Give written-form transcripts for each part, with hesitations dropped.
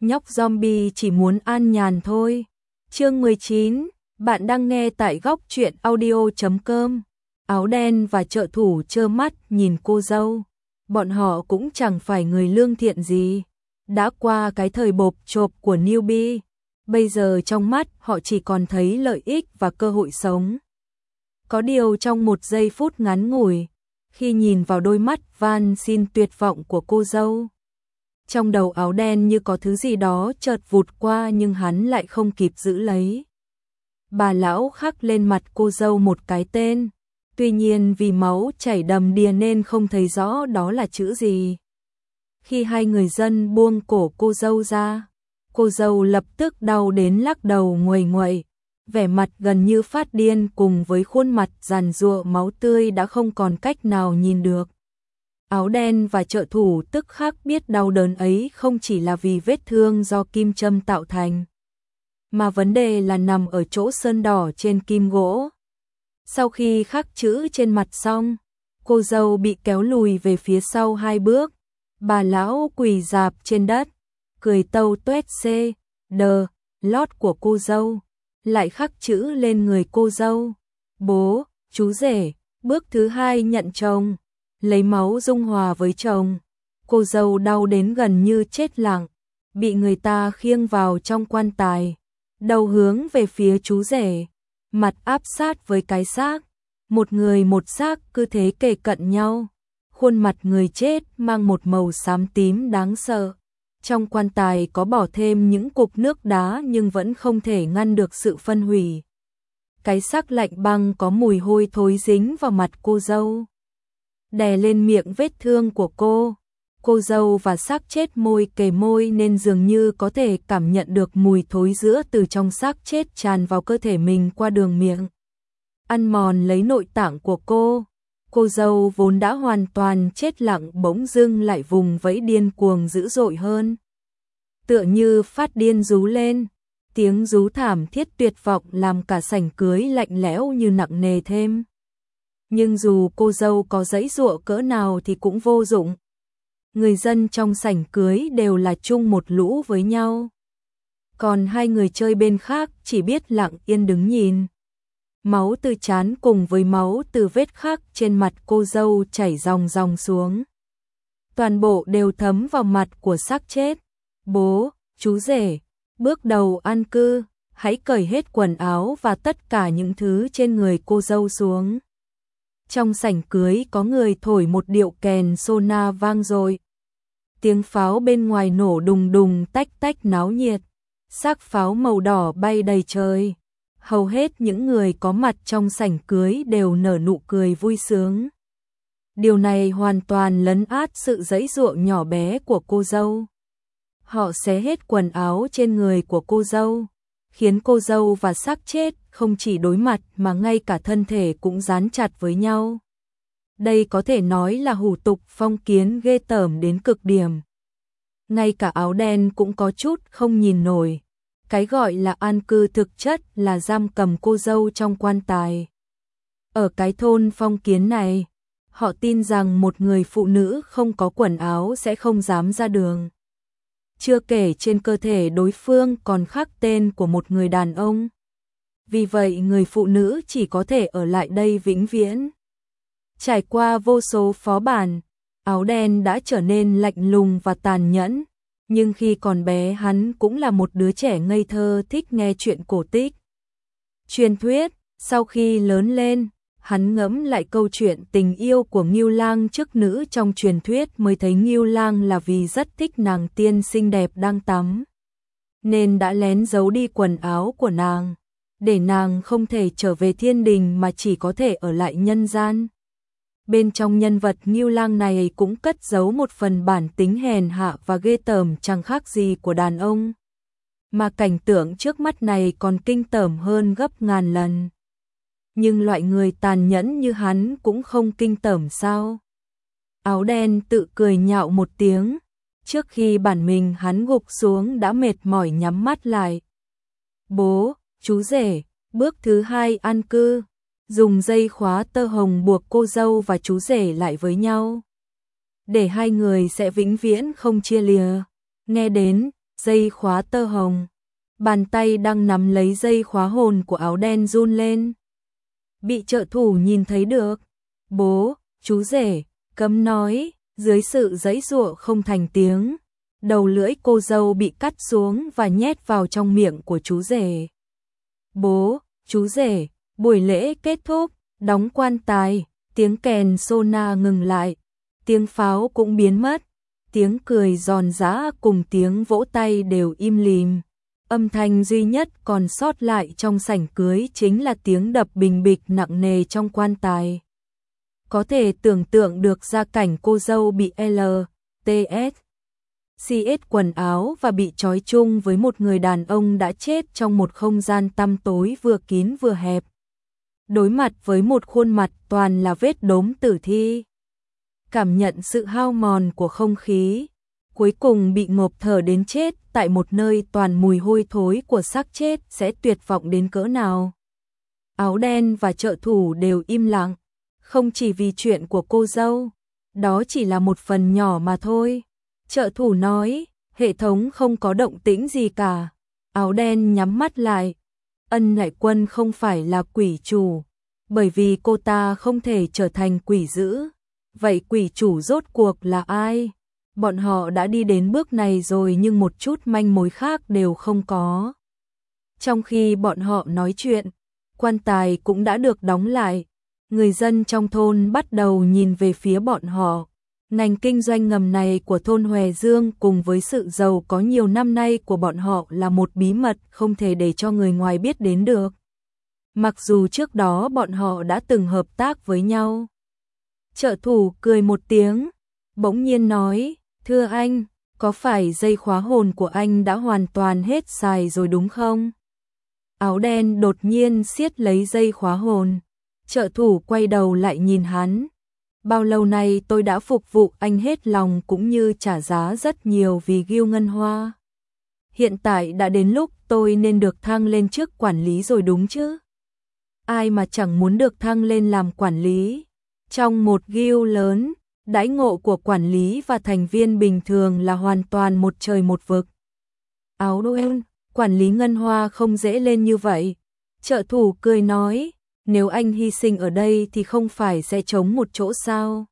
nhóc zombie chỉ muốn an nhàn thôi. Chương 19, bạn đang nghe tại góc truyện audio.com. Áo đen và trợ thủ trơ mắt nhìn cô dâu. Bọn họ cũng chẳng phải người lương thiện gì. Đã qua cái thời bộp chộp của newbie. Bây giờ trong mắt họ chỉ còn thấy lợi ích và cơ hội sống. Có điều trong một giây phút ngắn ngủi, khi nhìn vào đôi mắt van xin tuyệt vọng của cô dâu, trong đầu áo đen như có thứ gì đó chợt vụt qua nhưng hắn lại không kịp giữ lấy. Bà lão khắc lên mặt cô dâu một cái tên, tuy nhiên vì máu chảy đầm đìa nên không thấy rõ đó là chữ gì. Khi hai người dân buông cổ cô dâu ra, cô dâu lập tức đau đến lắc đầu nguầy nguậy, vẻ mặt gần như phát điên cùng với khuôn mặt giàn giụa máu tươi đã không còn cách nào nhìn được. Áo đen và trợ thủ tức khắc biết đau đớn ấy không chỉ là vì vết thương do kim châm tạo thành, mà vấn đề là nằm ở chỗ sơn đỏ trên kim gỗ. Sau khi khắc chữ trên mặt xong, cô dâu bị kéo lùi về phía sau 2 bước, bà lão quỳ rạp trên đất, cười tâu tuét đờ lót của cô dâu, lại khắc chữ lên người cô dâu. Bố, chú rể, bước thứ 2 nhận chồng, lấy máu dung hòa với chồng. Cô dâu đau đến gần như chết lặng, bị người ta khiêng vào trong quan tài, đầu hướng về phía chú rể, mặt áp sát với cái xác, một người một xác cứ thế kề cận nhau. Khuôn mặt người chết mang một màu xám tím đáng sợ. Trong quan tài có bỏ thêm những cục nước đá nhưng vẫn không thể ngăn được sự phân hủy. Cái xác lạnh băng có mùi hôi thối dính vào mặt cô dâu, đè lên miệng vết thương của cô. Cô dâu và xác chết môi kề môi nên dường như có thể cảm nhận được mùi thối rữa từ trong xác chết tràn vào cơ thể mình qua đường miệng, ăn mòn lấy nội tạng của cô. Cô dâu vốn đã hoàn toàn chết lặng bỗng dưng lại vùng vẫy điên cuồng dữ dội hơn, tựa như phát điên rú lên. Tiếng rú thảm thiết tuyệt vọng làm cả sảnh cưới lạnh lẽo như nặng nề thêm. Nhưng dù cô dâu có giãy giụa cỡ nào thì cũng vô dụng. Người dân trong sảnh cưới đều là chung một lũ với nhau. Còn hai người chơi bên khác chỉ biết lặng yên đứng nhìn. Máu từ trán cùng với máu từ vết khắc trên mặt cô dâu chảy ròng ròng xuống. Toàn bộ đều thấm vào mặt của xác chết. Bố, chú rể, bước đầu an cư, hãy cởi hết quần áo và tất cả những thứ trên người cô dâu xuống. Trong sảnh cưới có người thổi một điệu kèn sona vang dội. Tiếng pháo bên ngoài nổ đùng đùng tách tách náo nhiệt. Xác pháo màu đỏ bay đầy trời. Hầu hết những người có mặt trong sảnh cưới đều nở nụ cười vui sướng. Điều này hoàn toàn lấn át sự giãy giụa nhỏ bé của cô dâu. Họ xé hết quần áo trên người của cô dâu, khiến cô dâu và xác chết không chỉ đối mặt mà ngay cả thân thể cũng dán chặt với nhau. Đây có thể nói là hủ tục phong kiến ghê tởm đến cực điểm. Ngay cả áo đen cũng có chút không nhìn nổi. Cái gọi là an cư thực chất là giam cầm cô dâu trong quan tài. Ở cái thôn phong kiến này, họ tin rằng một người phụ nữ không có quần áo sẽ không dám ra đường. Chưa kể trên cơ thể đối phương còn khắc tên của một người đàn ông. Vì vậy người phụ nữ chỉ có thể ở lại đây vĩnh viễn. Trải qua vô số phó bản, áo đen đã trở nên lạnh lùng và tàn nhẫn. Nhưng khi còn bé hắn cũng là một đứa trẻ ngây thơ thích nghe chuyện cổ tích, truyền thuyết. Sau khi lớn lên, hắn ngẫm lại câu chuyện tình yêu của Ngưu Lang chức nữ trong truyền thuyết mới thấy Ngưu Lang là vì rất thích nàng tiên xinh đẹp đang tắm, nên đã lén giấu đi quần áo của nàng, để nàng không thể trở về thiên đình mà chỉ có thể ở lại nhân gian. Bên trong nhân vật Ngưu Lang này cũng cất giấu một phần bản tính hèn hạ và ghê tởm chẳng khác gì của đàn ông. Mà cảnh tượng trước mắt này còn kinh tởm hơn gấp ngàn lần. Nhưng loại người tàn nhẫn như hắn cũng không kinh tởm sao? Áo đen tự cười nhạo một tiếng. Trước khi bản mình hắn gục xuống đã mệt mỏi nhắm mắt lại. Bố, chú rể, bước thứ 2 an cư. Dùng dây khóa tơ hồng buộc cô dâu và chú rể lại với nhau, để hai người sẽ vĩnh viễn không chia lìa. Nghe đến dây khóa tơ hồng. Bàn tay đang nắm lấy dây khóa hồn của áo đen run lên. Bị trợ thủ nhìn thấy được. Bố, chú rể, cấm nói, dưới sự giãy giụa không thành tiếng. Đầu lưỡi cô dâu bị cắt xuống và nhét vào trong miệng của chú rể. Bố, chú rể, buổi lễ kết thúc, đóng quan tài, tiếng kèn sona ngừng lại, tiếng pháo cũng biến mất, tiếng cười giòn giã cùng tiếng vỗ tay đều im lìm. Âm thanh duy nhất còn sót lại trong sảnh cưới chính là tiếng đập bình bịch nặng nề trong quan tài. Có thể tưởng tượng được gia cảnh cô dâu bị LTS quần áo và bị trói chung với một người đàn ông đã chết trong một không gian tăm tối vừa kín vừa hẹp. Đối mặt với một khuôn mặt toàn là vết đốm tử thi. Cảm nhận sự hao mòn của không khí, cuối cùng bị ngộp thở đến chết tại một nơi toàn mùi hôi thối của xác chết sẽ tuyệt vọng đến cỡ nào. Áo đen và trợ thủ đều im lặng, không chỉ vì chuyện của cô dâu, đó chỉ là một phần nhỏ mà thôi. Trợ thủ nói, hệ thống không có động tĩnh gì cả. Áo đen nhắm mắt lại. Ân Lại Quân không phải là quỷ chủ, bởi vì cô ta không thể trở thành quỷ dữ. Vậy quỷ chủ rốt cuộc là ai? Bọn họ đã đi đến bước này rồi nhưng một chút manh mối khác đều không có. Trong khi bọn họ nói chuyện, quan tài cũng đã được đóng lại. Người dân trong thôn bắt đầu nhìn về phía bọn họ. Ngành kinh doanh ngầm này của thôn Hòe Dương cùng với sự giàu có nhiều năm nay của bọn họ là một bí mật không thể để cho người ngoài biết đến được. Mặc dù trước đó bọn họ đã từng hợp tác với nhau. Trợ thủ cười một tiếng, bỗng nhiên nói, thưa anh, có phải dây khóa hồn của anh đã hoàn toàn hết xài rồi đúng không? Áo đen đột nhiên siết lấy dây khóa hồn. Trợ thủ quay đầu lại nhìn hắn. Bao lâu nay tôi đã phục vụ anh hết lòng cũng như trả giá rất nhiều vì Gil Ngân Hoa. Hiện tại đã đến lúc tôi nên được thăng lên chức quản lý rồi đúng chứ? Ai mà chẳng muốn được thăng lên làm quản lý. Trong một Gil lớn, đãi ngộ của quản lý và thành viên bình thường là hoàn toàn một trời một vực. Áo đen, quản lý Ngân Hoa không dễ lên như vậy. Trợ thủ cười nói, nếu anh hy sinh ở đây thì không phải sẽ trống một chỗ sao?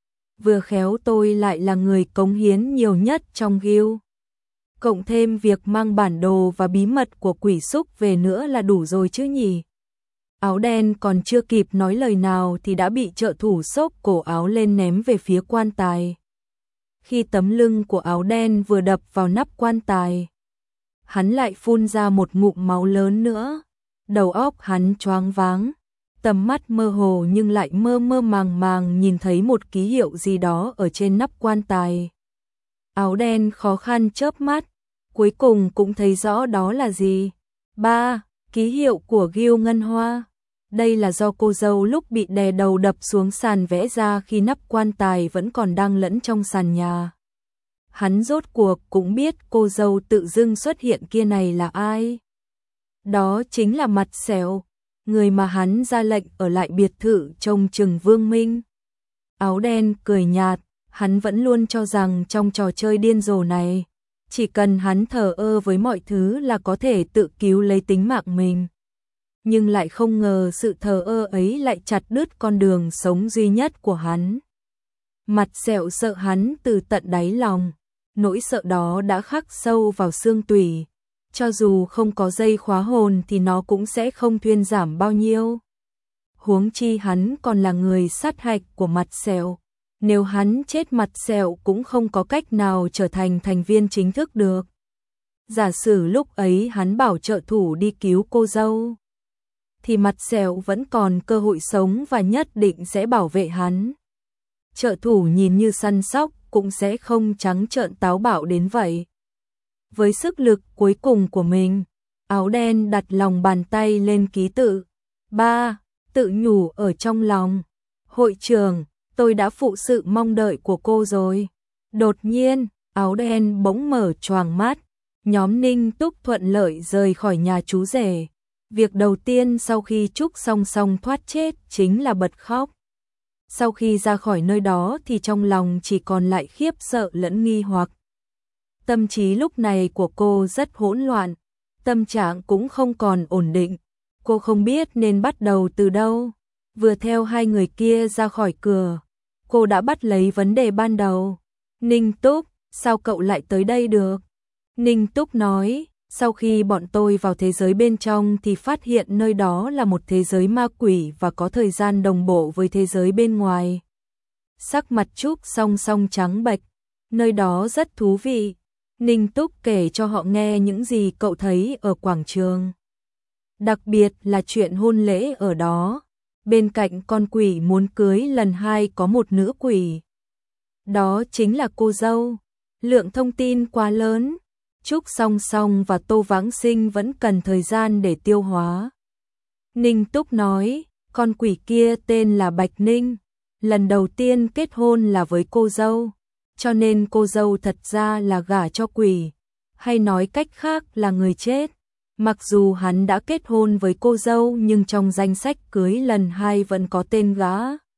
Vừa khéo tôi lại là người cống hiến nhiều nhất trong Gil. Cộng thêm việc mang bản đồ và bí mật của quỷ xúc về nữa là đủ rồi chứ nhỉ? Áo đen còn chưa kịp nói lời nào thì đã bị trợ thủ xốc cổ áo lên ném về phía quan tài. Khi tấm lưng của áo đen vừa đập vào nắp quan tài, hắn lại phun ra một ngụm máu lớn nữa. Đầu óc hắn choáng váng, tầm mắt mơ hồ nhưng lại mơ mơ màng màng nhìn thấy một ký hiệu gì đó ở trên nắp quan tài. Áo đen khó khăn chớp mắt, cuối cùng cũng thấy rõ đó là gì. Ký hiệu của Gil Ngân Hoa. Đây là do cô dâu lúc bị đè đầu đập xuống sàn vẽ ra khi nắp quan tài vẫn còn đang lẫn trong sàn nhà. Hắn rốt cuộc cũng biết cô dâu tự dưng xuất hiện kia này là ai. Đó chính là Mặt Sẹo, người mà hắn ra lệnh ở lại biệt thự trông chừng Vương Minh. Áo đen cười nhạt, hắn vẫn luôn cho rằng trong trò chơi điên rồ này, chỉ cần hắn thờ ơ với mọi thứ là có thể tự cứu lấy tính mạng mình. Nhưng lại không ngờ sự thờ ơ ấy lại chặt đứt con đường sống duy nhất của hắn. Mặt Sẹo sợ hắn từ tận đáy lòng, nỗi sợ đó đã khắc sâu vào xương tủy. Cho dù không có dây khóa hồn thì nó cũng sẽ không thuyên giảm bao nhiêu. Huống chi hắn còn là người sát hạch của Mặt Sẹo. Nếu hắn chết, Mặt Sẹo cũng không có cách nào trở thành thành viên chính thức được. Giả sử lúc ấy hắn bảo trợ thủ đi cứu cô dâu, thì Mặt Sẹo vẫn còn cơ hội sống và nhất định sẽ bảo vệ hắn. Trợ thủ nhìn như săn sóc cũng sẽ không trắng trợn táo bạo đến vậy. Với sức lực cuối cùng của mình, áo đen đặt lòng bàn tay lên ký tự. Tự nhủ ở trong lòng. Hội trưởng, tôi đã phụ sự mong đợi của cô rồi. Đột nhiên, áo đen bỗng mở choàng mắt. Nhóm Ninh Túc thuận lợi rời khỏi nhà chú rể. Việc đầu tiên sau khi Trúc Song Song thoát chết chính là bật khóc. Sau khi ra khỏi nơi đó thì trong lòng chỉ còn lại khiếp sợ lẫn nghi hoặc. Tâm trí lúc này của cô rất hỗn loạn, tâm trạng cũng không còn ổn định. Cô không biết nên bắt đầu từ đâu. Vừa theo hai người kia ra khỏi cửa, cô đã bắt lấy vấn đề ban đầu. Ninh Túc, sao cậu lại tới đây được? Ninh Túc nói, sau khi bọn tôi vào thế giới bên trong thì phát hiện nơi đó là một thế giới ma quỷ và có thời gian đồng bộ với thế giới bên ngoài. Sắc mặt Trúc Song Song trắng bệch, nơi đó rất thú vị. Ninh Túc kể cho họ nghe những gì cậu thấy ở quảng trường. Đặc biệt là chuyện hôn lễ ở đó. Bên cạnh con quỷ muốn cưới lần 2 có một nữ quỷ. Đó chính là cô dâu. Lượng thông tin quá lớn. Trúc Song Song và Tô Vãng Sinh vẫn cần thời gian để tiêu hóa. Ninh Túc nói, con quỷ kia tên là Bạch Ninh. Lần đầu tiên kết hôn là với cô dâu. Cho nên cô dâu thật ra là gả cho quỷ. Hay nói cách khác là người chết. Mặc dù hắn đã kết hôn với cô dâu nhưng trong danh sách cưới lần 2 vẫn có tên gã.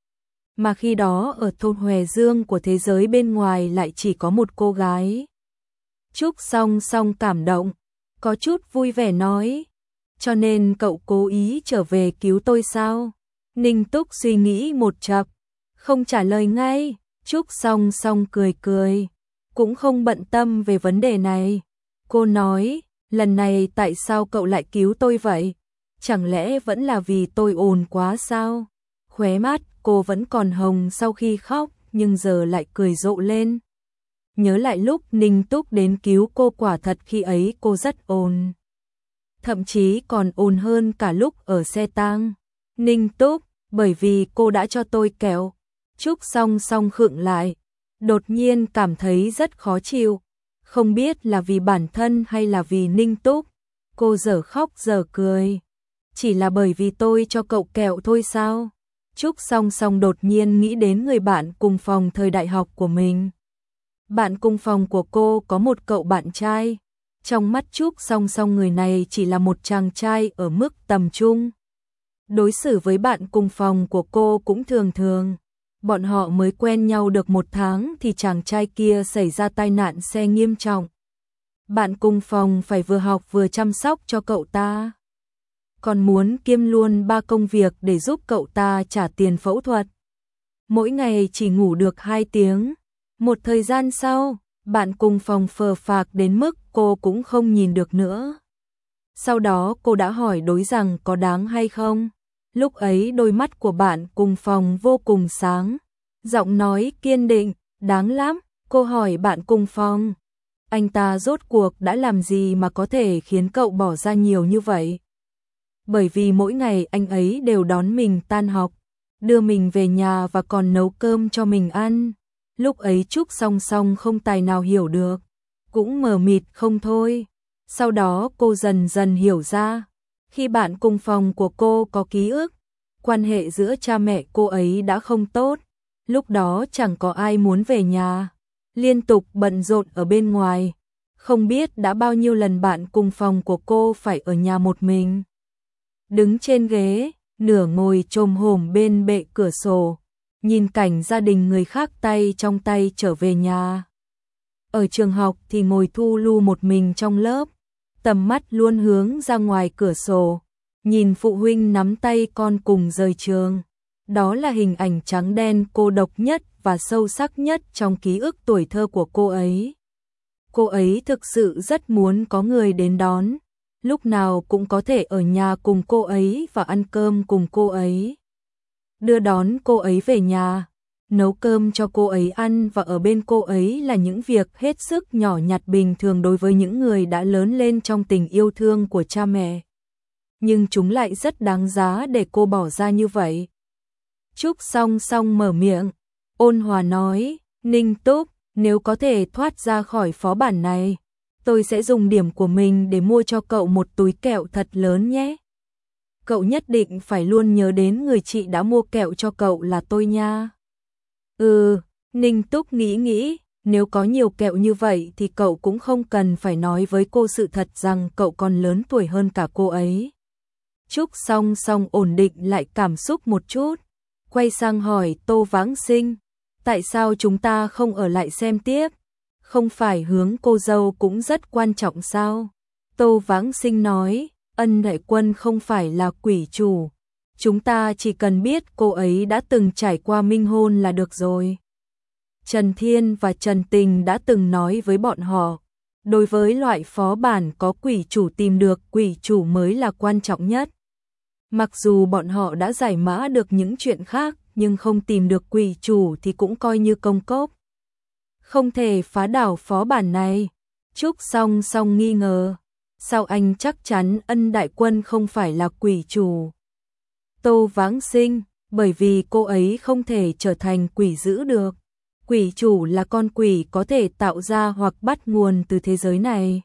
Mà khi đó ở thôn Hòe Dương của thế giới bên ngoài lại chỉ có một cô gái. Trúc Song Song cảm động, có chút vui vẻ nói. Cho nên cậu cố ý trở về cứu tôi sao? Ninh Túc suy nghĩ một chập, không trả lời ngay. Trúc Song Song cười cười, cũng không bận tâm về vấn đề này. Cô nói, lần này tại sao cậu lại cứu tôi vậy? Chẳng lẽ vẫn là vì tôi ồn quá sao? Khóe mắt cô vẫn còn hồng sau khi khóc, nhưng giờ lại cười rộ lên. Nhớ lại lúc Ninh Túc đến cứu cô, quả thật khi ấy cô rất ồn. Thậm chí còn ồn hơn cả lúc ở xe tang. Ninh Túc, bởi vì cô đã cho tôi kẹo. Trúc Song Song khựng lại, đột nhiên cảm thấy rất khó chịu. Không biết là vì bản thân hay là vì Ninh Túc. Cô dở khóc dở cười. Chỉ là bởi vì tôi cho cậu kẹo thôi sao? Trúc Song Song đột nhiên nghĩ đến người bạn cùng phòng thời đại học của mình. Bạn cùng phòng của cô có một cậu bạn trai. Trong mắt Trúc Song Song người này chỉ là một chàng trai ở mức tầm trung. Đối xử với bạn cùng phòng của cô cũng thường thường. Bọn họ mới quen nhau được 1 tháng thì chàng trai kia xảy ra tai nạn xe nghiêm trọng. Bạn cùng phòng phải vừa học vừa chăm sóc cho cậu ta. Còn muốn kiêm luôn 3 công việc để giúp cậu ta trả tiền phẫu thuật. Mỗi ngày chỉ ngủ được 2 tiếng. Một thời gian sau, bạn cùng phòng phờ phạc đến mức cô cũng không nhìn được nữa. Sau đó cô đã hỏi đối rằng có đáng hay không. Lúc ấy đôi mắt của bạn cùng phòng vô cùng sáng. Giọng nói kiên định, đáng lắm. Cô hỏi bạn cùng phòng, anh ta rốt cuộc đã làm gì mà có thể khiến cậu bỏ ra nhiều như vậy? Bởi vì mỗi ngày anh ấy đều đón mình tan học, đưa mình về nhà và còn nấu cơm cho mình ăn. Lúc ấy Trúc Song Song không tài nào hiểu được, cũng mờ mịt không thôi. Sau đó cô dần dần hiểu ra, khi bạn cùng phòng của cô có ký ức, quan hệ giữa cha mẹ cô ấy đã không tốt. Lúc đó chẳng có ai muốn về nhà, liên tục bận rộn ở bên ngoài. Không biết đã bao nhiêu lần bạn cùng phòng của cô phải ở nhà một mình. Đứng trên ghế, nửa ngồi chồm hổm bên bệ cửa sổ, nhìn cảnh gia đình người khác tay trong tay trở về nhà. Ở trường học thì ngồi thu lu một mình trong lớp, tầm mắt luôn hướng ra ngoài cửa sổ, nhìn phụ huynh nắm tay con cùng rời trường. Đó là hình ảnh trắng đen cô độc nhất và sâu sắc nhất trong ký ức tuổi thơ của cô ấy. Cô ấy thực sự rất muốn có người đến đón, lúc nào cũng có thể ở nhà cùng cô ấy và ăn cơm cùng cô ấy. Đưa đón cô ấy về nhà, nấu cơm cho cô ấy ăn và ở bên cô ấy là những việc hết sức nhỏ nhặt bình thường đối với những người đã lớn lên trong tình yêu thương của cha mẹ. Nhưng chúng lại rất đáng giá để cô bỏ ra như vậy. Trúc Song Song mở miệng, ôn hòa nói, Ninh Túc, nếu có thể thoát ra khỏi phó bản này, tôi sẽ dùng điểm của mình để mua cho cậu một túi kẹo thật lớn nhé. Cậu nhất định phải luôn nhớ đến người chị đã mua kẹo cho cậu là tôi nha. Ninh Túc nghĩ, nếu có nhiều kẹo như vậy thì cậu cũng không cần phải nói với cô sự thật rằng cậu còn lớn tuổi hơn cả cô ấy. Trúc Song Song ổn định lại cảm xúc một chút, quay sang hỏi Tô Vãng Sinh, tại sao chúng ta không ở lại xem tiếp? không phải hướng cô dâu cũng rất quan trọng sao? Tô Vãng Sinh nói, Ân đại quân không phải là quỷ chủ. Chúng ta chỉ cần biết cô ấy đã từng trải qua minh hôn là được rồi. Trần Thiên và Trần Tình đã từng nói với bọn họ, đối với loại phó bản có quỷ chủ tìm được quỷ chủ mới là quan trọng nhất. Mặc dù bọn họ đã giải mã được những chuyện khác, nhưng không tìm được quỷ chủ thì cũng coi như công cốc. Không thể phá đảo phó bản này. Trúc Song Song nghi ngờ, sao anh chắc chắn Ân đại quân không phải là quỷ chủ? Tô Vãng Sinh, bởi vì cô ấy không thể trở thành quỷ dữ được. Quỷ chủ là con quỷ có thể tạo ra hoặc bắt nguồn từ thế giới này.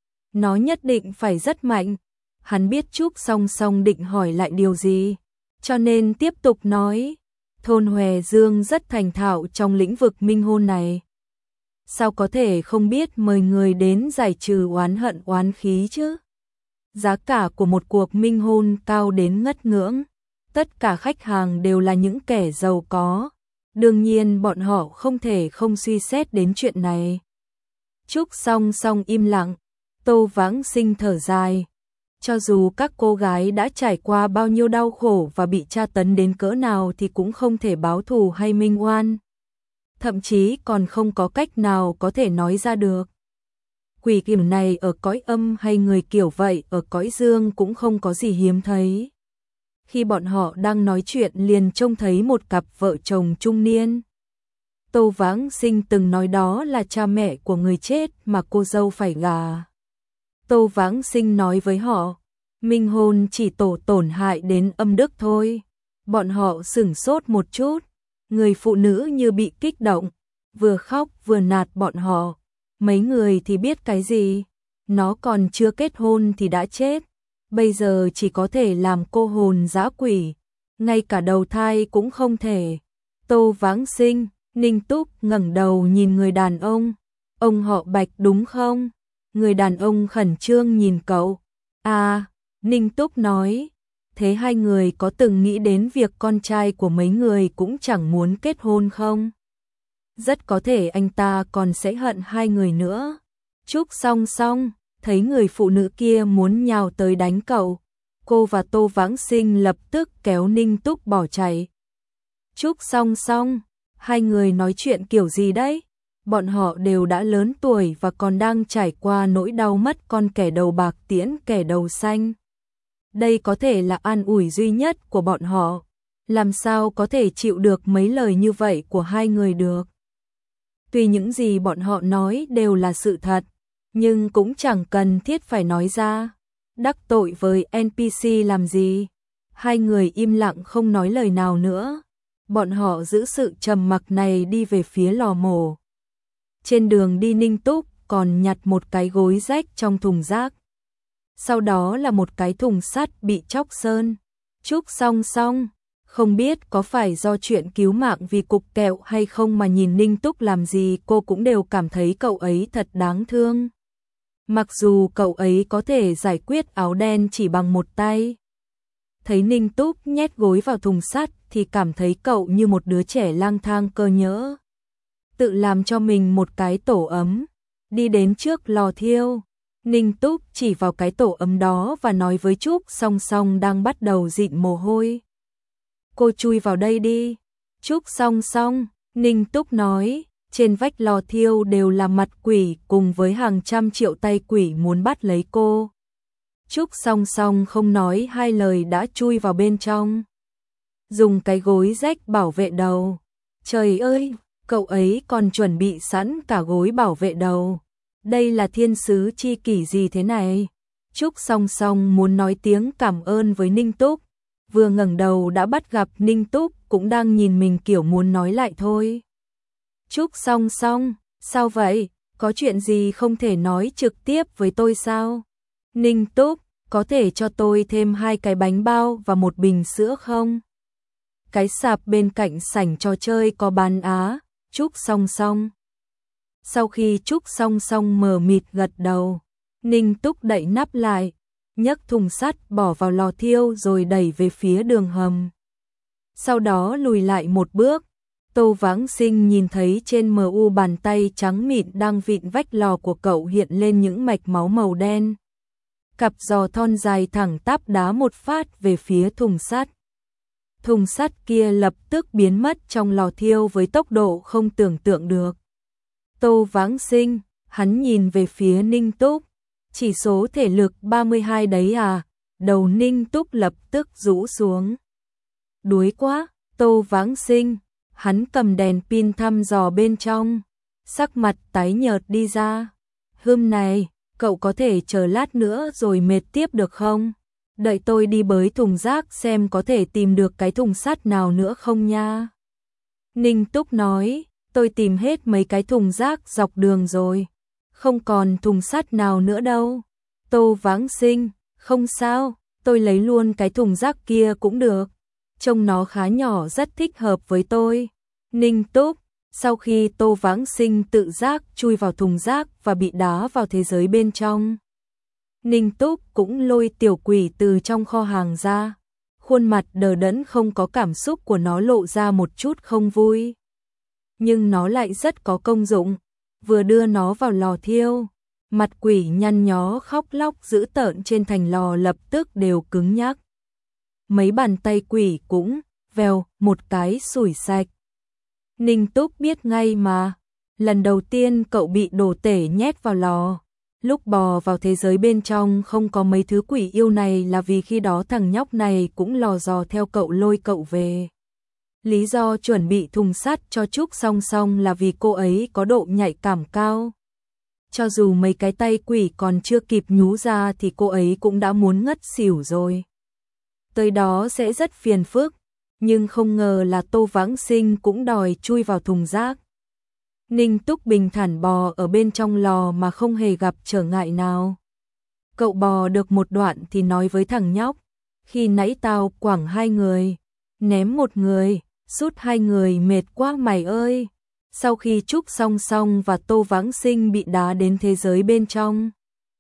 Nó nhất định phải rất mạnh. Hắn biết Trúc Song Song định hỏi lại điều gì, cho nên tiếp tục nói, thôn Hòe Dương rất thành thạo trong lĩnh vực minh hôn này. Sao có thể không biết mời người đến giải trừ oán hận oán khí chứ? Giá cả của một cuộc minh hôn cao đến ngất ngưỡng. Tất cả khách hàng đều là những kẻ giàu có. Đương nhiên bọn họ không thể không suy xét đến chuyện này. Trúc Song Song im lặng. Tô Vãng Sinh thở dài. Cho dù các cô gái đã trải qua bao nhiêu đau khổ và bị tra tấn đến cỡ nào thì cũng không thể báo thù hay minh oan. Thậm chí còn không có cách nào có thể nói ra được. Quỷ kiểu này ở cõi âm hay người kiểu vậy ở cõi dương cũng không có gì hiếm thấy. Khi bọn họ đang nói chuyện liền trông thấy một cặp vợ chồng trung niên. Tô Vãng Sinh từng nói đó là cha mẹ của người chết mà cô dâu phải gả. Tô Vãng Sinh nói với họ, minh hôn chỉ tổn hại đến âm đức thôi. Bọn họ sửng sốt một chút, người phụ nữ như bị kích động, vừa khóc vừa nạt bọn họ. Mấy người thì biết cái gì, nó còn chưa kết hôn thì đã chết, bây giờ chỉ có thể làm cô hồn dã quỷ, ngay cả đầu thai cũng không thể. Tô Vãng Sinh, Ninh Túc ngẩng đầu nhìn người đàn ông họ Bạch đúng không? Người đàn ông khẩn trương nhìn cậu. À, Ninh Túc nói, thế hai người có từng nghĩ đến việc con trai của mấy người cũng chẳng muốn kết hôn không? Rất có thể anh ta còn sẽ hận hai người nữa. Trúc Song Song, thấy người phụ nữ kia muốn nhào tới đánh cậu. Cô và Tô Vãng Sinh lập tức kéo Ninh Túc bỏ chạy. Trúc Song Song, hai người nói chuyện kiểu gì đấy? Bọn họ đều đã lớn tuổi và còn đang trải qua nỗi đau mất con kẻ đầu bạc tiễn kẻ đầu xanh. Đây có thể là an ủi duy nhất của bọn họ. Làm sao có thể chịu được mấy lời như vậy của hai người được? Tuy những gì bọn họ nói đều là sự thật, nhưng cũng chẳng cần thiết phải nói ra. Đắc tội với NPC làm gì? Hai người im lặng không nói lời nào nữa. Bọn họ giữ sự trầm mặc này đi về phía lò mổ. Trên đường đi Ninh Túc còn nhặt một cái gối rách trong thùng rác. Sau đó là một cái thùng sắt bị chóc sơn. Trúc Song Song, không biết có phải do chuyện cứu mạng vì cục kẹo hay không mà nhìn Ninh Túc làm gì cô cũng đều cảm thấy cậu ấy thật đáng thương. Mặc dù cậu ấy có thể giải quyết áo đen chỉ bằng một tay. Thấy Ninh Túc nhét gối vào thùng sắt thì cảm thấy cậu như một đứa trẻ lang thang cơ nhỡ. Tự làm cho mình một cái tổ ấm, đi đến trước lò thiêu. Ninh Túc chỉ vào cái tổ ấm đó và nói với Trúc Song Song đang bắt đầu dịn mồ hôi. Cô chui vào đây đi. Trúc Song Song, Ninh Túc nói, trên vách lò thiêu đều là mặt quỷ cùng với hàng trăm triệu tay quỷ muốn bắt lấy cô. Trúc Song Song không nói hai lời đã chui vào bên trong. Dùng cái gối rách bảo vệ đầu. Trời ơi, cậu ấy còn chuẩn bị sẵn cả gối bảo vệ đầu. Đây là thiên sứ chi kỷ gì thế này? Trúc Song Song muốn nói tiếng cảm ơn với Ninh Túc. Vừa ngẩng đầu đã bắt gặp Ninh Túc cũng đang nhìn mình kiểu muốn nói lại thôi. Trúc Song Song, sao vậy? Có chuyện gì không thể nói trực tiếp với tôi sao? Ninh Túc, có thể cho tôi thêm 2 cái bánh bao và một bình sữa không? Cái sạp bên cạnh sảnh trò chơi có bán á. Trúc Song Song. Sau khi Trúc Song Song mờ mịt gật đầu, Ninh Túc đậy nắp lại, nhấc thùng sắt bỏ vào lò thiêu rồi đẩy về phía đường hầm. Sau đó lùi lại một bước, Tô Vãng Sinh nhìn thấy trên mu bàn tay trắng mịn đang vịn vách lò của cậu hiện lên những mạch máu màu đen. Cặp giò thon dài thẳng tắp đá một phát về phía thùng sắt. Thùng sắt kia lập tức biến mất trong lò thiêu với tốc độ không tưởng tượng được. Tô Vãng Sinh, hắn nhìn về phía Ninh Túc. Chỉ số thể lực 32 đấy à? Đầu Ninh Túc lập tức rũ xuống. Đuối quá, Tô Vãng Sinh. Hắn cầm đèn pin thăm dò bên trong. Sắc mặt tái nhợt đi ra. Này, cậu có thể chờ lát nữa rồi mệt tiếp được không? Đợi tôi đi bới thùng rác xem có thể tìm được cái thùng sắt nào nữa không nha. Ninh Túc nói, tôi tìm hết mấy cái thùng rác dọc đường rồi. Không còn thùng sắt nào nữa đâu. Tô Vãng Sinh, không sao, tôi lấy luôn cái thùng rác kia cũng được. Trông nó khá nhỏ rất thích hợp với tôi. Ninh Túc, sau khi Tô Vãng Sinh tự giác chui vào thùng rác và bị đá vào thế giới bên trong. Ninh Túc cũng lôi tiểu quỷ từ trong kho hàng ra. Khuôn mặt đờ đẫn không có cảm xúc của nó lộ ra một chút không vui. Nhưng nó lại rất có công dụng. Vừa đưa nó vào lò thiêu, mặt quỷ nhăn nhó khóc lóc dữ tợn trên thành lò lập tức đều cứng nhắc. Mấy bàn tay quỷ cũng, vèo, một cái sủi sạch. Ninh Túc biết ngay mà, lần đầu tiên cậu bị đồ tể nhét vào lò. Lúc bò vào thế giới bên trong không có mấy thứ quỷ yêu này là vì khi đó thằng nhóc này cũng lò dò theo cậu lôi cậu về. Lý do chuẩn bị thùng sắt cho Trúc Song Song là vì cô ấy có độ nhạy cảm cao. Cho dù mấy cái tay quỷ còn chưa kịp nhú ra thì cô ấy cũng đã muốn ngất xỉu rồi. Tới đó sẽ rất phiền phức, nhưng không ngờ là Tô Vãng Sinh cũng đòi chui vào thùng rác. Ninh Túc bình thản bò ở bên trong lò mà không hề gặp trở ngại nào. Cậu bò được một đoạn thì nói với thằng nhóc, khi nãy tao quẳng 2 người, ném 1 người, sút 2 người mệt quá mày ơi. Sau khi Trúc Song Song và Tô Vãng Sinh bị đá đến thế giới bên trong,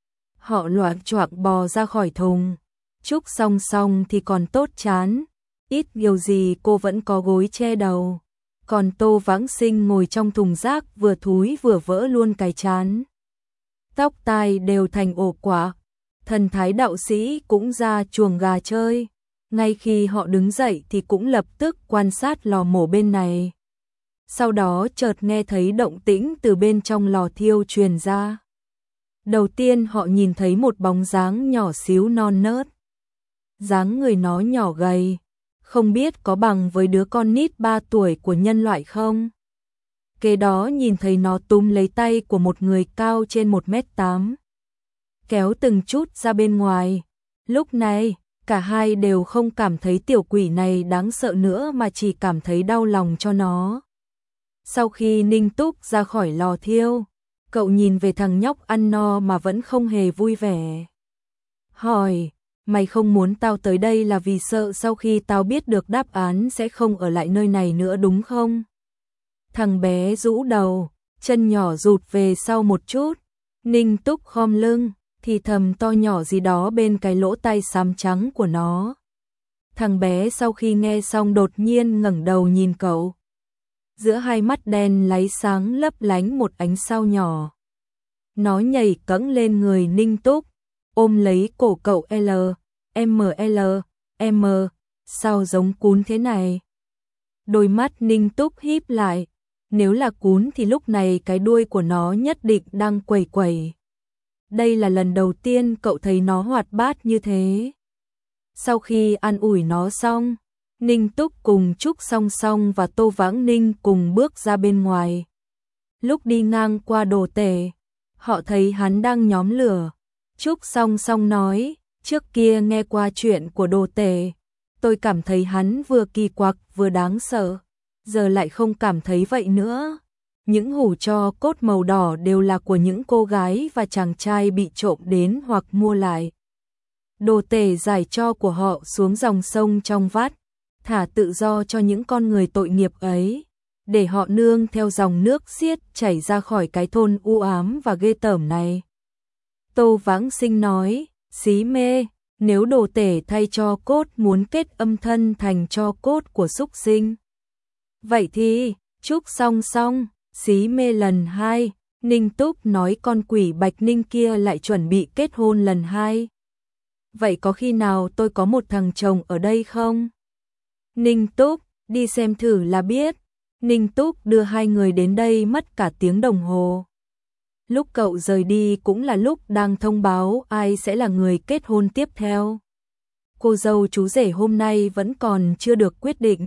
họ loạng choạng bò ra khỏi thùng. Trúc Song Song thì còn tốt chán, ít điều gì cô vẫn có gối che đầu. Còn Tô Vãng Sinh ngồi trong thùng rác vừa thúi vừa vỡ luôn cái trán. Tóc tai đều thành ổ quả. Thần thái đạo sĩ cũng ra chuồng gà chơi. Ngay khi họ đứng dậy thì cũng lập tức quan sát lò mổ bên này. Sau đó chợt nghe thấy động tĩnh từ bên trong lò thiêu truyền ra. Đầu tiên họ nhìn thấy một bóng dáng nhỏ xíu non nớt. Dáng người nó nhỏ gầy, không biết có bằng với đứa con nít 3 tuổi của nhân loại không. Kế đó nhìn thấy nó túm lấy tay của một người cao trên 1m8, kéo từng chút ra bên ngoài. Lúc này, cả hai đều không cảm thấy tiểu quỷ này đáng sợ nữa mà chỉ cảm thấy đau lòng cho nó. Sau khi Ninh Túc ra khỏi lò thiêu, cậu nhìn về thằng nhóc ăn no mà vẫn không hề vui vẻ. Hỏi, mày không muốn tao tới đây là vì sợ sau khi tao biết được đáp án sẽ không ở lại nơi này nữa đúng không? Thằng bé rũ đầu, chân nhỏ rụt về sau một chút. Ninh Túc khom lưng, thì thầm to nhỏ gì đó bên cái lỗ tai xám trắng của nó. Thằng bé sau khi nghe xong đột nhiên ngẩng đầu nhìn cậu. Giữa hai mắt đen láy sáng lấp lánh một ánh sao nhỏ. Nó nhảy cẫng lên người Ninh Túc, ôm lấy cổ cậu M, sao giống cún thế này? Đôi mắt Ninh Túc híp lại, nếu là cún thì lúc này cái đuôi của nó nhất định đang quẩy quẩy. Đây là lần đầu tiên cậu thấy nó hoạt bát như thế. Sau khi an ủi nó xong, Ninh Túc cùng Trúc Song Song và Tô Vãng Ninh cùng bước ra bên ngoài. Lúc đi ngang qua đồ tể, họ thấy hắn đang nhóm lửa. Trúc Song Song nói, trước kia nghe qua chuyện của đồ tể, tôi cảm thấy hắn vừa kỳ quặc vừa đáng sợ, giờ lại không cảm thấy vậy nữa. Những hũ tro cốt màu đỏ đều là của những cô gái và chàng trai bị trộm đến hoặc mua lại. Đồ tể giải tro của họ xuống dòng sông trong vắt, thả tự do cho những con người tội nghiệp ấy, để họ nương theo dòng nước xiết chảy ra khỏi cái thôn u ám và ghê tởm này. Tô Vãng Sinh nói, xí mê, nếu đồ tể thay tro cốt muốn kết âm thân thành tro cốt của súc sinh, vậy thì Chúc song song, xí mê lần 2, Ninh Túc nói con quỷ Bạch Ninh kia lại chuẩn bị kết hôn lần 2. Vậy có khi nào tôi có một thằng chồng ở đây không? Ninh Túc, đi xem thử là biết. Ninh Túc đưa hai người đến đây mất cả tiếng đồng hồ. Lúc cậu rời đi cũng là lúc đang thông báo ai sẽ là người kết hôn tiếp theo. Cô dâu chú rể hôm nay vẫn còn chưa được quyết định.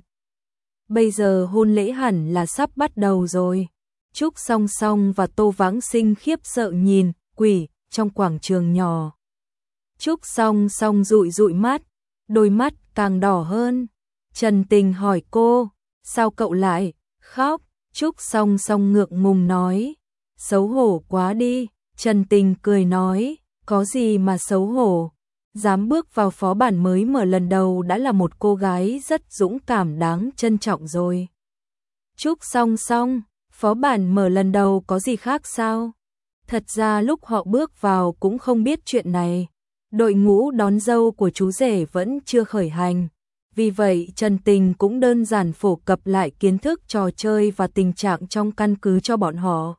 Bây giờ hôn lễ hẳn là sắp bắt đầu rồi. Trúc Song Song và Tô Vãng Sinh khiếp sợ nhìn quỷ trong quảng trường nhỏ. Trúc Song Song dụi dụi mắt, đôi mắt càng đỏ hơn. Trần Tình hỏi cô, sao cậu lại khóc? Trúc Song Song ngượng ngùng nói, xấu hổ quá đi. Trần Tình cười nói, có gì mà xấu hổ, dám bước vào phó bản mới mở lần đầu đã là một cô gái rất dũng cảm đáng trân trọng rồi. Trúc Song Song, phó bản mở lần đầu có gì khác sao? Thật ra lúc họ bước vào cũng không biết chuyện này. Đội ngũ đón dâu của chú rể vẫn chưa khởi hành. Vì vậy Trần Tình cũng đơn giản phổ cập lại kiến thức trò chơi và tình trạng trong căn cứ cho bọn họ.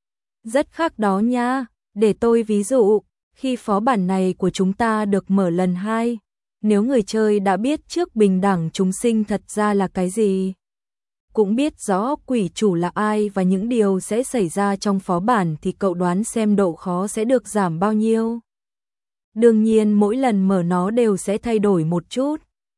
Rất khác đó nha, để tôi ví dụ, khi phó bản này của chúng ta được mở lần 2, nếu người chơi đã biết trước bình đẳng chúng sinh thật ra là cái gì, cũng biết rõ quỷ chủ là ai và những điều sẽ xảy ra trong phó bản thì cậu đoán xem độ khó sẽ được giảm bao nhiêu. Đương nhiên mỗi lần mở nó đều sẽ thay đổi một chút.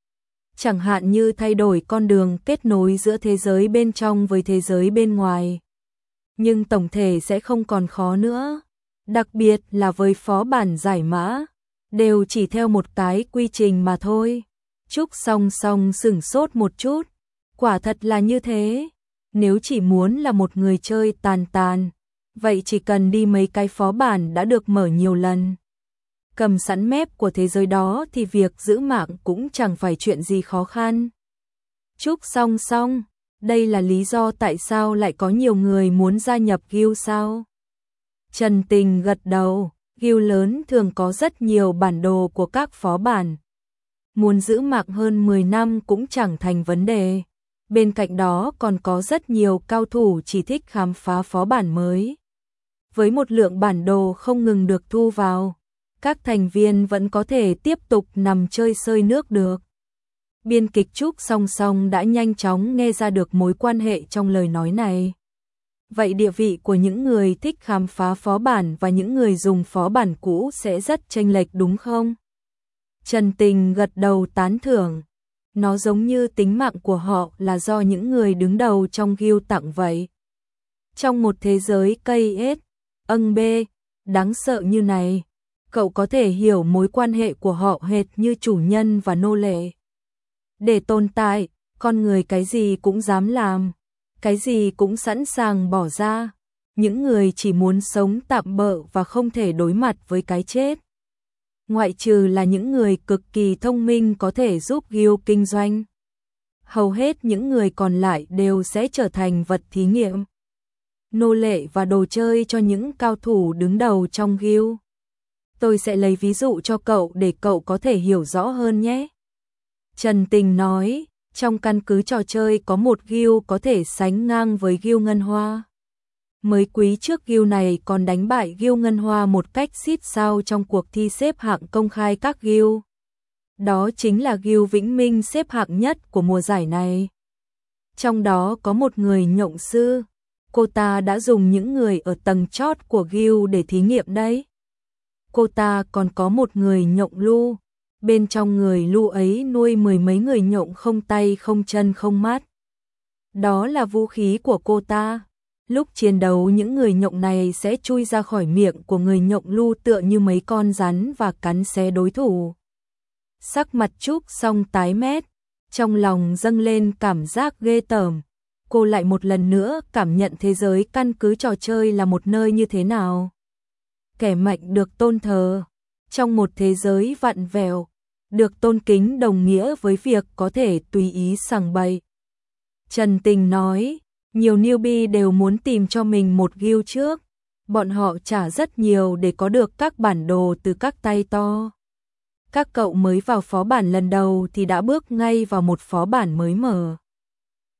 Chẳng hạn như thay đổi con đường kết nối giữa thế giới bên trong với thế giới bên ngoài. Nhưng tổng thể sẽ không còn khó nữa. Đặc biệt là với phó bản giải mã, đều chỉ theo một cái quy trình mà thôi. Trúc Song Song sửng sốt một chút. Quả thật là như thế. Nếu chỉ muốn là một người chơi tàn tàn, vậy chỉ cần đi mấy cái phó bản đã được mở nhiều lần. Cầm sẵn mép của thế giới đó thì việc giữ mạng cũng chẳng phải chuyện gì khó khăn. Trúc Song Song, đây là lý do tại sao lại có nhiều người muốn gia nhập guild sao? Trần Tình gật đầu, guild lớn thường có rất nhiều bản đồ của các phó bản. Muốn giữ mạng hơn 10 năm cũng chẳng thành vấn đề. Bên cạnh đó còn có rất nhiều cao thủ chỉ thích khám phá phó bản mới. Với một lượng bản đồ không ngừng được thu vào, các thành viên vẫn có thể tiếp tục nằm chơi sơi nước được. Biên kịch Trúc Song Song đã nhanh chóng nghe ra được mối quan hệ trong lời nói này. Vậy địa vị của những người thích khám phá phó bản và những người dùng phó bản cũ sẽ rất chênh lệch đúng không? Trần Tình gật đầu tán thưởng. Nó giống như tính mạng của họ là do những người đứng đầu trong guild tặng vậy. Trong một thế giới cây ết, âng bê, đáng sợ như này, cậu có thể hiểu mối quan hệ của họ hệt như chủ nhân và nô lệ. Để tồn tại, con người cái gì cũng dám làm, cái gì cũng sẵn sàng bỏ ra. Những người chỉ muốn sống tạm bợ và không thể đối mặt với cái chết. Ngoại trừ là những người cực kỳ thông minh có thể giúp guild kinh doanh. Hầu hết những người còn lại đều sẽ trở thành vật thí nghiệm, nô lệ và đồ chơi cho những cao thủ đứng đầu trong guild. Tôi sẽ lấy ví dụ cho cậu để cậu có thể hiểu rõ hơn nhé. Trần Tình nói, trong căn cứ trò chơi có một guild có thể sánh ngang với guild Ngân Hoa. Mới quý trước guild này còn đánh bại guild Ngân Hoa một cách xít sao trong cuộc thi xếp hạng công khai các guild. Đó chính là guild Vĩnh Minh xếp hạng nhất của mùa giải này. Trong đó có một người nhộng sư, cô ta đã dùng những người ở tầng chót của guild để thí nghiệm đấy. Cô ta còn có một người nhộng lu, bên trong người lu ấy nuôi mười mấy người nhộng không tay không chân không mắt. Đó là vũ khí của cô ta. Lúc chiến đấu những người nhộng này sẽ chui ra khỏi miệng của người nhộng lu tựa như mấy con rắn và cắn xé đối thủ. Sắc mặt Trúc Song tái mét, trong lòng dâng lên cảm giác ghê tởm. Cô lại một lần nữa cảm nhận thế giới căn cứ trò chơi là một nơi như thế nào. Kẻ mạnh được tôn thờ, trong một thế giới vặn vẹo, được tôn kính đồng nghĩa với việc có thể tùy ý sằng bậy. Trần Tình nói, nhiều newbie đều muốn tìm cho mình một guild trước, bọn họ trả rất nhiều để có được các bản đồ từ các tay to. Các cậu mới vào phó bản lần đầu thì đã bước ngay vào một phó bản mới mở.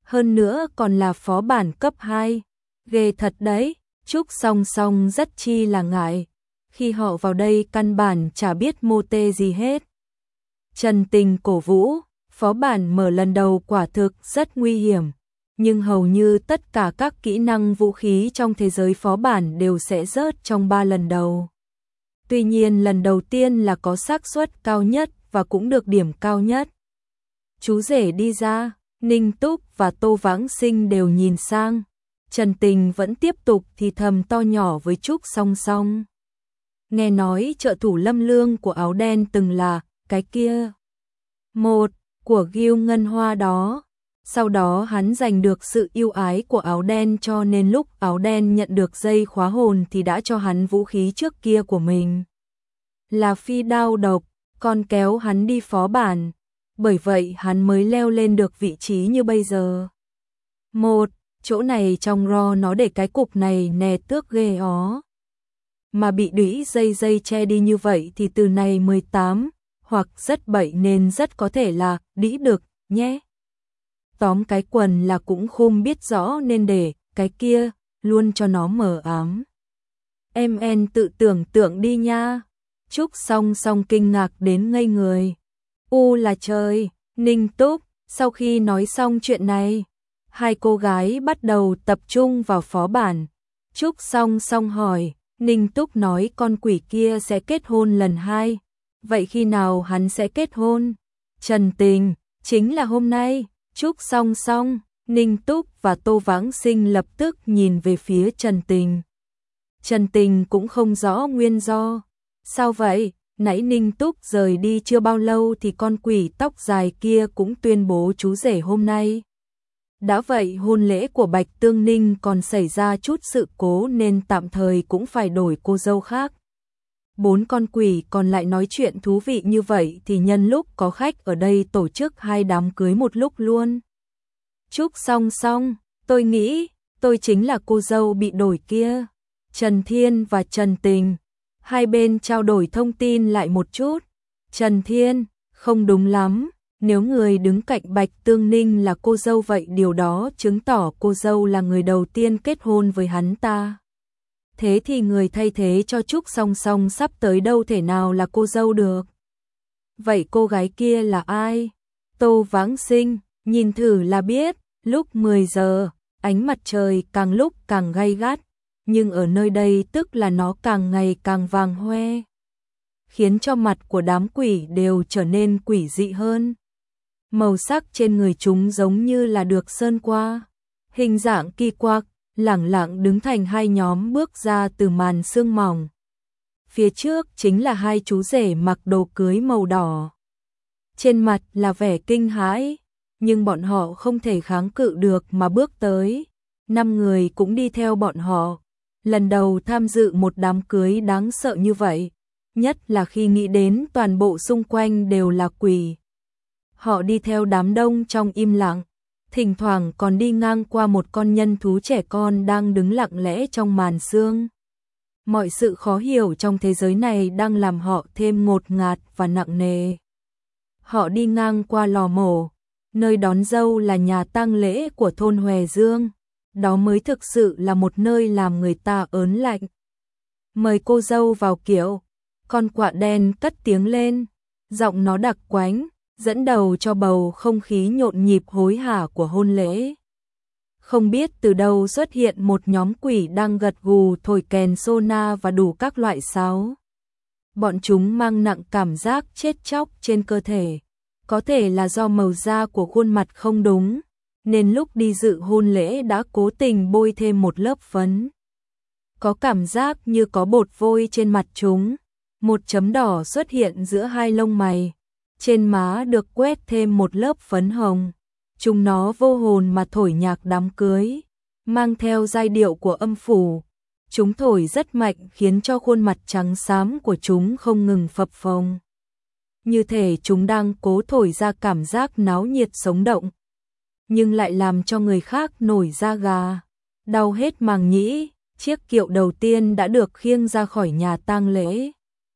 hơn nữa còn là phó bản cấp 2. Ghê thật đấy, Trúc Song Song rất chi là ngại. Khi họ vào đây căn bản chả biết mô tê gì hết. Trần Tình cổ vũ, phó bản mở lần đầu quả thực rất nguy hiểm, nhưng hầu như tất cả các kỹ năng vũ khí trong thế giới phó bản đều sẽ rớt trong 3 lần đầu. Tuy nhiên lần đầu tiên là có xác suất cao nhất và cũng được điểm cao nhất. Chú rể đi ra, Ninh Túc và Tô Vãng Sinh đều nhìn sang. Trần Tình vẫn tiếp tục thì thầm to nhỏ với Trúc Song Song. Nghe nói trợ thủ Lâm Lương của áo đen từng là cái kia. Một của Gil Ngân Hoa đó. Sau đó hắn giành được sự yêu ái của áo đen cho nên lúc áo đen nhận được dây khóa hồn thì đã cho hắn vũ khí trước kia của mình. Là phi đao độc, còn kéo hắn đi phó bản. Bởi vậy hắn mới leo lên được vị trí như bây giờ. Một, chỗ này trong ro nó để cái cục này nè tước ghê ó. Mà bị đũy dây che đi như vậy thì từ này 18, hoặc rất bậy nên rất có thể là đĩ được, nhé. Tóm cái quần là cũng không biết rõ nên để cái kia, luôn cho nó mờ ám. Em tự tưởng tượng đi nha. Trúc Song Song kinh ngạc đến ngây người. Là trời, Ninh Túc, sau khi nói xong chuyện này, hai cô gái bắt đầu tập trung vào phó bản. Trúc Song Song hỏi, Ninh Túc nói con quỷ kia sẽ kết hôn lần 2. Vậy khi nào hắn sẽ kết hôn? Trần Tình, chính là hôm nay. Trúc Song Song, Ninh Túc và Tô Vãng Sinh lập tức nhìn về phía Trần Tình. Trần Tình cũng không rõ nguyên do. Sao vậy? Nãy Ninh Túc rời đi chưa bao lâu thì con quỷ tóc dài kia cũng tuyên bố chú rể hôm nay. Đã vậy hôn lễ của Bạch Tương Ninh còn xảy ra chút sự cố nên tạm thời cũng phải đổi cô dâu khác. 4 con quỷ còn lại nói chuyện thú vị như vậy thì nhân lúc có khách ở đây tổ chức 2 đám cưới một lúc luôn. Trúc Song Song, tôi nghĩ tôi chính là cô dâu bị đổi kia. Trần Thiên và Trần Tình, hai bên trao đổi thông tin lại một chút. Trần Thiên, không đúng lắm, nếu người đứng cạnh Bạch Tương Ninh là cô dâu vậy điều đó chứng tỏ cô dâu là người đầu tiên kết hôn với hắn ta. Thế thì người thay thế cho Trúc Song Song sắp tới đâu thể nào là cô dâu được. Vậy cô gái kia là ai? Tô Vãng Sinh, nhìn thử là biết, lúc 10 giờ, ánh mặt trời càng lúc càng gay gắt, nhưng ở nơi đây tức là nó càng ngày càng vàng hoe, khiến cho mặt của đám quỷ đều trở nên quỷ dị hơn. Màu sắc trên người chúng giống như là được sơn qua, hình dạng kỳ quặc, lẳng lặng đứng thành hai nhóm bước ra từ màn sương mỏng. Phía trước chính là hai chú rể mặc đồ cưới màu đỏ. Trên mặt là vẻ kinh hãi, nhưng bọn họ không thể kháng cự được mà bước tới. 5 người cũng đi theo bọn họ. Lần đầu tham dự một đám cưới đáng sợ như vậy, nhất là khi nghĩ đến toàn bộ xung quanh đều là quỷ. Họ đi theo đám đông trong im lặng, thỉnh thoảng còn đi ngang qua một con nhân thú trẻ con đang đứng lặng lẽ trong màn sương. Mọi sự khó hiểu trong thế giới này đang làm họ thêm ngột ngạt và nặng nề. Họ đi ngang qua lò mổ, nơi đón dâu là nhà tang lễ của thôn Hòe Dương. Đó mới thực sự là một nơi làm người ta ớn lạnh. Mời cô dâu vào kiệu, con quạ đen cất tiếng lên, giọng nó đặc quánh, dẫn đầu cho bầu không khí nhộn nhịp hối hả của hôn lễ. Không biết từ đâu xuất hiện một nhóm quỷ đang gật gù thổi kèn sona và đủ các loại sáo. Bọn chúng mang nặng cảm giác chết chóc trên cơ thể, có thể là do màu da của khuôn mặt không đúng, nên lúc đi dự hôn lễ đã cố tình bôi thêm một lớp phấn. Có cảm giác như có bột vôi trên mặt chúng, một chấm đỏ xuất hiện giữa hai lông mày, trên má được quét thêm một lớp phấn hồng. Chúng nó vô hồn mà thổi nhạc đám cưới, mang theo giai điệu của âm phủ. Chúng thổi rất mạnh khiến cho khuôn mặt trắng xám của chúng không ngừng phập phồng. Như thể chúng đang cố thổi ra cảm giác náo nhiệt sống động, nhưng lại làm cho người khác nổi da gà, đau hết màng nhĩ. Chiếc kiệu đầu tiên đã được khiêng ra khỏi nhà tang lễ.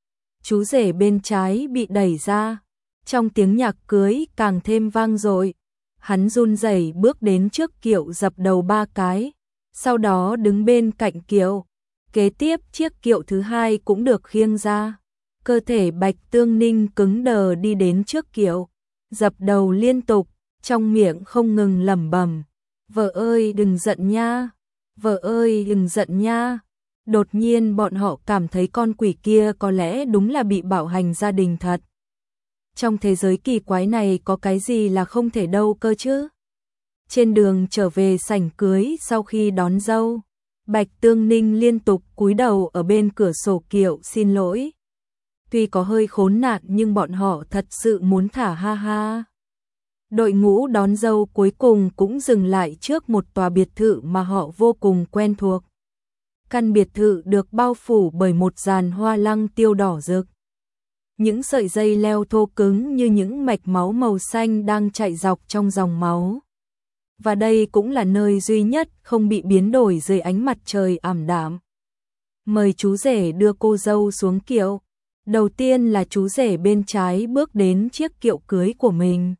Chú rể bên trái bị đẩy ra, trong tiếng nhạc cưới càng thêm vang dội. Hắn run rẩy bước đến trước kiệu dập đầu 3 cái, sau đó đứng bên cạnh kiệu. Kế tiếp chiếc kiệu thứ hai cũng được khiêng ra. Cơ thể Bạch Tương Ninh cứng đờ đi đến trước kiệu, dập đầu liên tục, trong miệng không ngừng lẩm bẩm: "Vợ ơi đừng giận nha, vợ ơi đừng giận nha." Đột nhiên bọn họ cảm thấy con quỷ kia có lẽ đúng là bị bạo hành gia đình thật. Trong thế giới kỳ quái này có cái gì là không thể đâu cơ chứ? Trên đường trở về sảnh cưới sau khi đón dâu, Bạch Tương Ninh liên tục cúi đầu ở bên cửa sổ kiệu xin lỗi. Tuy có hơi khốn nạn nhưng bọn họ thật sự muốn thả ha ha. Đội ngũ đón dâu cuối cùng cũng dừng lại trước một tòa biệt thự mà họ vô cùng quen thuộc. Căn biệt thự được bao phủ bởi một dàn hoa lăng tiêu đỏ rực. Những sợi dây leo thô cứng như những mạch máu màu xanh đang chạy dọc trong dòng máu. Và đây cũng là nơi duy nhất không bị biến đổi dưới ánh mặt trời ảm đạm. Mời chú rể đưa cô dâu xuống kiệu. Đầu tiên là chú rể bên trái bước đến chiếc kiệu cưới của mình.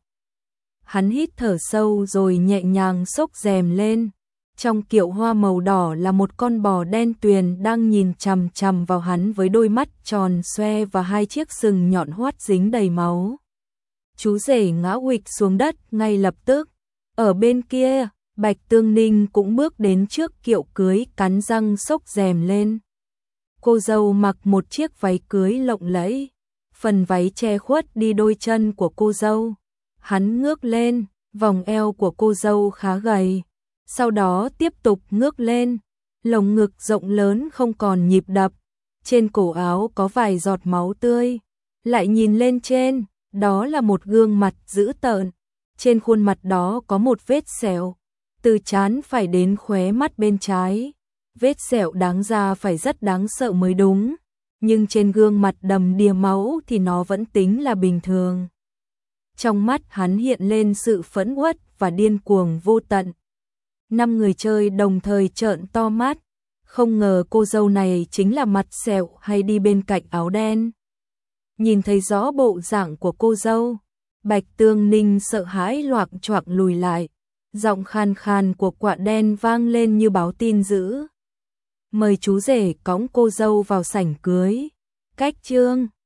Hắn hít thở sâu rồi nhẹ nhàng xốc rèm lên. Trong kiệu hoa màu đỏ là một con bò đen tuyền đang nhìn chằm chằm vào hắn với đôi mắt tròn xoe và hai chiếc sừng nhọn hoắt dính đầy máu. Chú rể ngã huỵch xuống đất ngay lập tức. Ở bên kia, Bạch Tương Ninh cũng bước đến trước kiệu cưới, cắn răng xốc rèm lên. Cô dâu mặc một chiếc váy cưới lộng lẫy, phần váy che khuất đi đôi chân của cô dâu. Hắn ngước lên, vòng eo của cô dâu khá gầy, sau đó tiếp tục ngước lên, lồng ngực rộng lớn không còn nhịp đập, trên cổ áo có vài giọt máu tươi. Lại nhìn lên trên, đó là một gương mặt dữ tợn, trên khuôn mặt đó có một vết sẹo, từ trán phải đến khóe mắt bên trái. Vết sẹo đáng ra phải rất đáng sợ mới đúng, nhưng trên gương mặt đầm đìa máu thì nó vẫn tính là bình thường. Trong mắt hắn hiện lên sự phẫn uất và điên cuồng vô tận. 5 người chơi đồng thời trợn to mắt, không ngờ cô dâu này chính là mặt sẹo hay đi bên cạnh áo đen. Nhìn thấy rõ bộ dạng của cô dâu, Bạch Tương Ninh sợ hãi loạng choạng lùi lại, giọng khàn khàn của quạ đen vang lên như báo tin dữ. Mời chú rể cõng cô dâu vào sảnh cưới. Cách chương